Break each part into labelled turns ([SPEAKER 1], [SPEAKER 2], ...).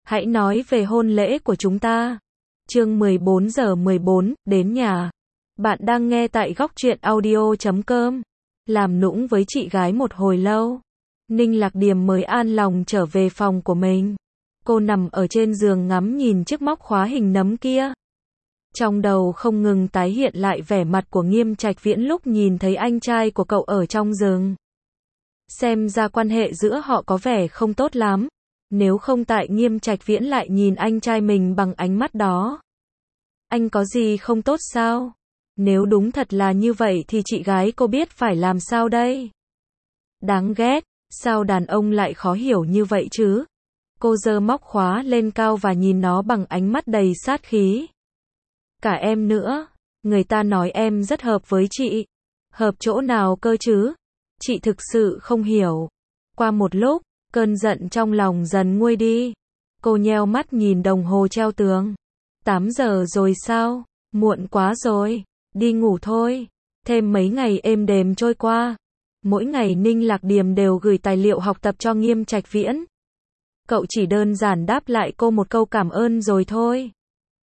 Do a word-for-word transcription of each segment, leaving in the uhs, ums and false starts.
[SPEAKER 1] Hãy nói về hôn lễ của chúng ta. Chương mười bốn giờ mười bốn, đến nhà. Bạn đang nghe tại góc truyện audio chấm com. Làm nũng với chị gái một hồi lâu, Ninh Lạc Điềm mới an lòng trở về phòng của mình. Cô nằm ở trên giường ngắm nhìn chiếc móc khóa hình nấm kia. Trong đầu không ngừng tái hiện lại vẻ mặt của Nghiêm Trạch Viễn lúc nhìn thấy anh trai của cậu ở trong rừng. Xem ra quan hệ giữa họ có vẻ không tốt lắm. Nếu không tại Nghiêm Trạch Viễn lại nhìn anh trai mình bằng ánh mắt đó. Anh có gì không tốt sao? Nếu đúng thật là như vậy thì chị gái cô biết phải làm sao đây? Đáng ghét, sao đàn ông lại khó hiểu như vậy chứ? Cô giơ móc khóa lên cao và nhìn nó bằng ánh mắt đầy sát khí. Cả em nữa, người ta nói em rất hợp với chị. Hợp chỗ nào cơ chứ? Chị thực sự không hiểu. Qua một lúc, cơn giận trong lòng dần nguôi đi. Cô nheo mắt nhìn đồng hồ treo tường. tám giờ rồi sao? Muộn quá rồi. Đi ngủ thôi. Thêm mấy ngày êm đềm trôi qua. Mỗi ngày Ninh Lạc Điềm đều gửi tài liệu học tập cho Nghiêm Trạch Viễn. Cậu chỉ đơn giản đáp lại cô một câu cảm ơn rồi thôi.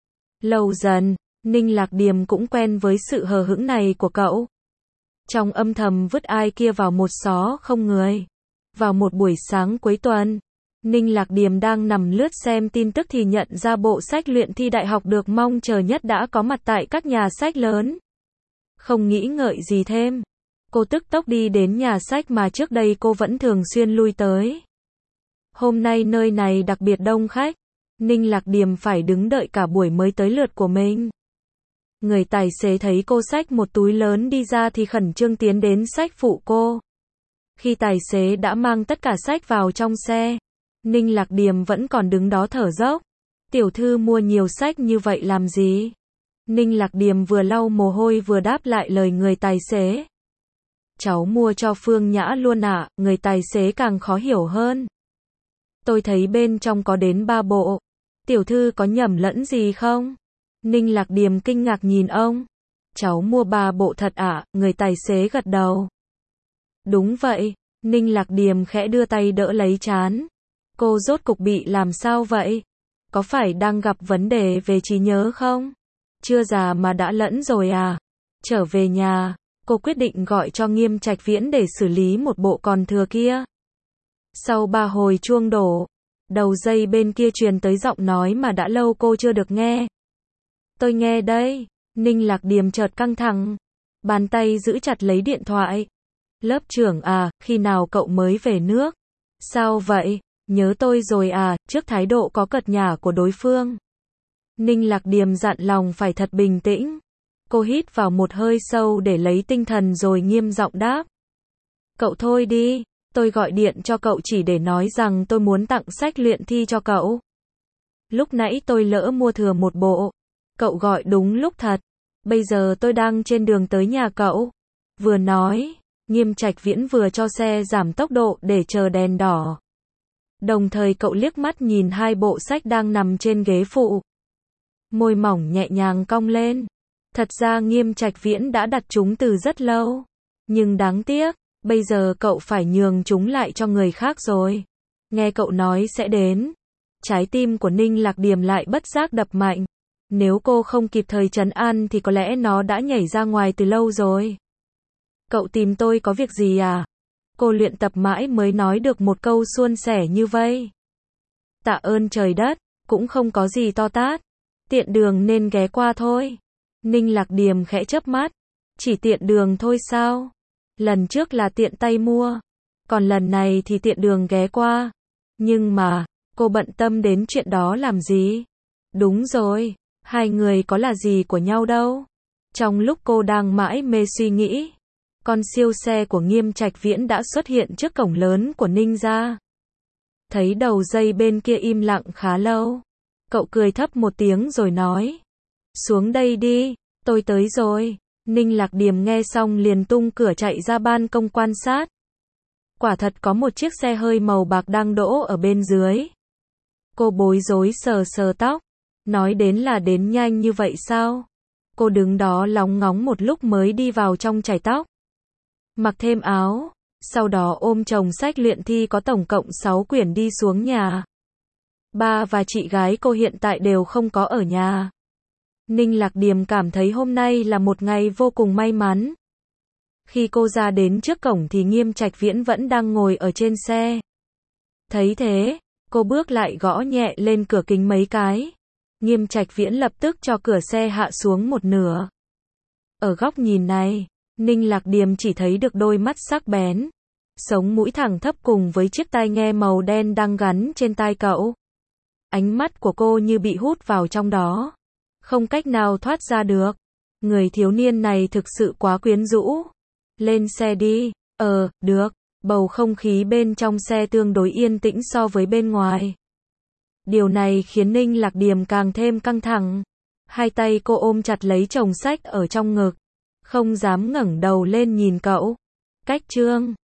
[SPEAKER 1] Lâu dần, Ninh Lạc Điềm cũng quen với sự hờ hững này của cậu. Trong âm thầm vứt ai kia vào một xó không người. Vào một buổi sáng cuối tuần, Ninh Lạc Điềm đang nằm lướt xem tin tức thì nhận ra bộ sách luyện thi đại học được mong chờ nhất đã có mặt tại các nhà sách lớn. Không nghĩ ngợi gì thêm, cô tức tốc đi đến nhà sách mà trước đây cô vẫn thường xuyên lui tới. Hôm nay nơi này đặc biệt đông khách, Ninh Lạc Điềm phải đứng đợi cả buổi mới tới lượt của mình. Người tài xế thấy cô xách một túi lớn đi ra thì khẩn trương tiến đến xách phụ cô. Khi tài xế đã mang tất cả sách vào trong xe, Ninh Lạc Điềm vẫn còn đứng đó thở dốc. Tiểu thư mua nhiều sách như vậy làm gì? Ninh Lạc Điềm vừa lau mồ hôi vừa đáp lại lời người tài xế. Cháu mua cho Phương Nhã luôn ạ, à, người tài xế càng khó hiểu hơn. Tôi thấy bên trong có đến ba bộ. Tiểu thư có nhầm lẫn gì không? Ninh Lạc Điềm kinh ngạc nhìn ông. Cháu mua ba bộ thật ạ, à, người tài xế gật đầu. Đúng vậy, Ninh Lạc Điềm khẽ đưa tay đỡ lấy trán. Cô rốt cục bị làm sao vậy? Có phải đang gặp vấn đề về trí nhớ không? Chưa già mà đã lẫn rồi à? Trở về nhà, cô quyết định gọi cho Nghiêm Trạch Viễn để xử lý một bộ còn thừa kia. Sau ba hồi chuông đổ, đầu dây bên kia truyền tới giọng nói mà đã lâu cô chưa được nghe. Tôi nghe đây. Ninh Lạc Điềm chợt căng thẳng, bàn tay giữ chặt lấy điện thoại. Lớp trưởng à, khi nào cậu mới về nước? Sao vậy? Nhớ tôi rồi à? Trước thái độ có cợt nhả của đối phương, Ninh Lạc Điềm dặn lòng phải thật bình tĩnh. Cô hít vào một hơi sâu để lấy tinh thần rồi nghiêm giọng đáp. Cậu thôi đi, tôi gọi điện cho cậu chỉ để nói rằng tôi muốn tặng sách luyện thi cho cậu. Lúc nãy tôi lỡ mua thừa một bộ. Cậu gọi đúng lúc thật. Bây giờ tôi đang trên đường tới nhà cậu. Vừa nói, Nghiêm Trạch Viễn vừa cho xe giảm tốc độ để chờ đèn đỏ. Đồng thời cậu liếc mắt nhìn hai bộ sách đang nằm trên ghế phụ. Môi mỏng nhẹ nhàng cong lên. Thật ra Nghiêm Trạch Viễn đã đặt chúng từ rất lâu. Nhưng đáng tiếc, bây giờ cậu phải nhường chúng lại cho người khác rồi. Nghe cậu nói sẽ đến. Trái tim của Ninh Lạc Điềm lại bất giác đập mạnh. Nếu cô không kịp thời trấn an thì có lẽ nó đã nhảy ra ngoài từ lâu rồi. Cậu tìm tôi có việc gì à? Cô luyện tập mãi mới nói được một câu suôn sẻ như vây. Tạ ơn trời đất, cũng không có gì to tát. Tiện đường nên ghé qua thôi. Ninh Lạc Điềm khẽ chớp mắt. Chỉ tiện đường thôi sao? Lần trước là tiện tay mua. Còn lần này thì tiện đường ghé qua. Nhưng mà, cô bận tâm đến chuyện đó làm gì? Đúng rồi, hai người có là gì của nhau đâu. Trong lúc cô đang mãi mê suy nghĩ, con siêu xe của Nghiêm Trạch Viễn đã xuất hiện trước cổng lớn của Ninh gia. Thấy đầu dây bên kia im lặng khá lâu, cậu cười thấp một tiếng rồi nói. Xuống đây đi, tôi tới rồi. Ninh Lạc Điềm nghe xong liền tung cửa chạy ra ban công quan sát. Quả thật có một chiếc xe hơi màu bạc đang đỗ ở bên dưới. Cô bối rối sờ sờ tóc. Nói đến là đến nhanh như vậy sao? Cô đứng đó lóng ngóng một lúc mới đi vào trong chải tóc. Mặc thêm áo, sau đó ôm chồng sách luyện thi có tổng cộng sáu quyển đi xuống nhà. Ba và chị gái cô hiện tại đều không có ở nhà. Ninh Lạc Điềm cảm thấy hôm nay là một ngày vô cùng may mắn. Khi cô ra đến trước cổng thì Nghiêm Trạch Viễn vẫn đang ngồi ở trên xe. Thấy thế, cô bước lại gõ nhẹ lên cửa kính mấy cái. Nghiêm Trạch Viễn lập tức cho cửa xe hạ xuống một nửa. Ở góc nhìn này, Ninh Lạc Điềm chỉ thấy được đôi mắt sắc bén, sống mũi thẳng thấp cùng với chiếc tai nghe màu đen đang gắn trên tai cậu. Ánh mắt của cô như bị hút vào trong đó, không cách nào thoát ra được. Người thiếu niên này thực sự quá quyến rũ. Lên xe đi. Ờ, được. Bầu không khí bên trong xe tương đối yên tĩnh so với bên ngoài. Điều này khiến Ninh Lạc Điềm càng thêm căng thẳng. Hai tay cô ôm chặt lấy chồng sách ở trong ngực, không dám ngẩng đầu lên nhìn cậu. Cách chương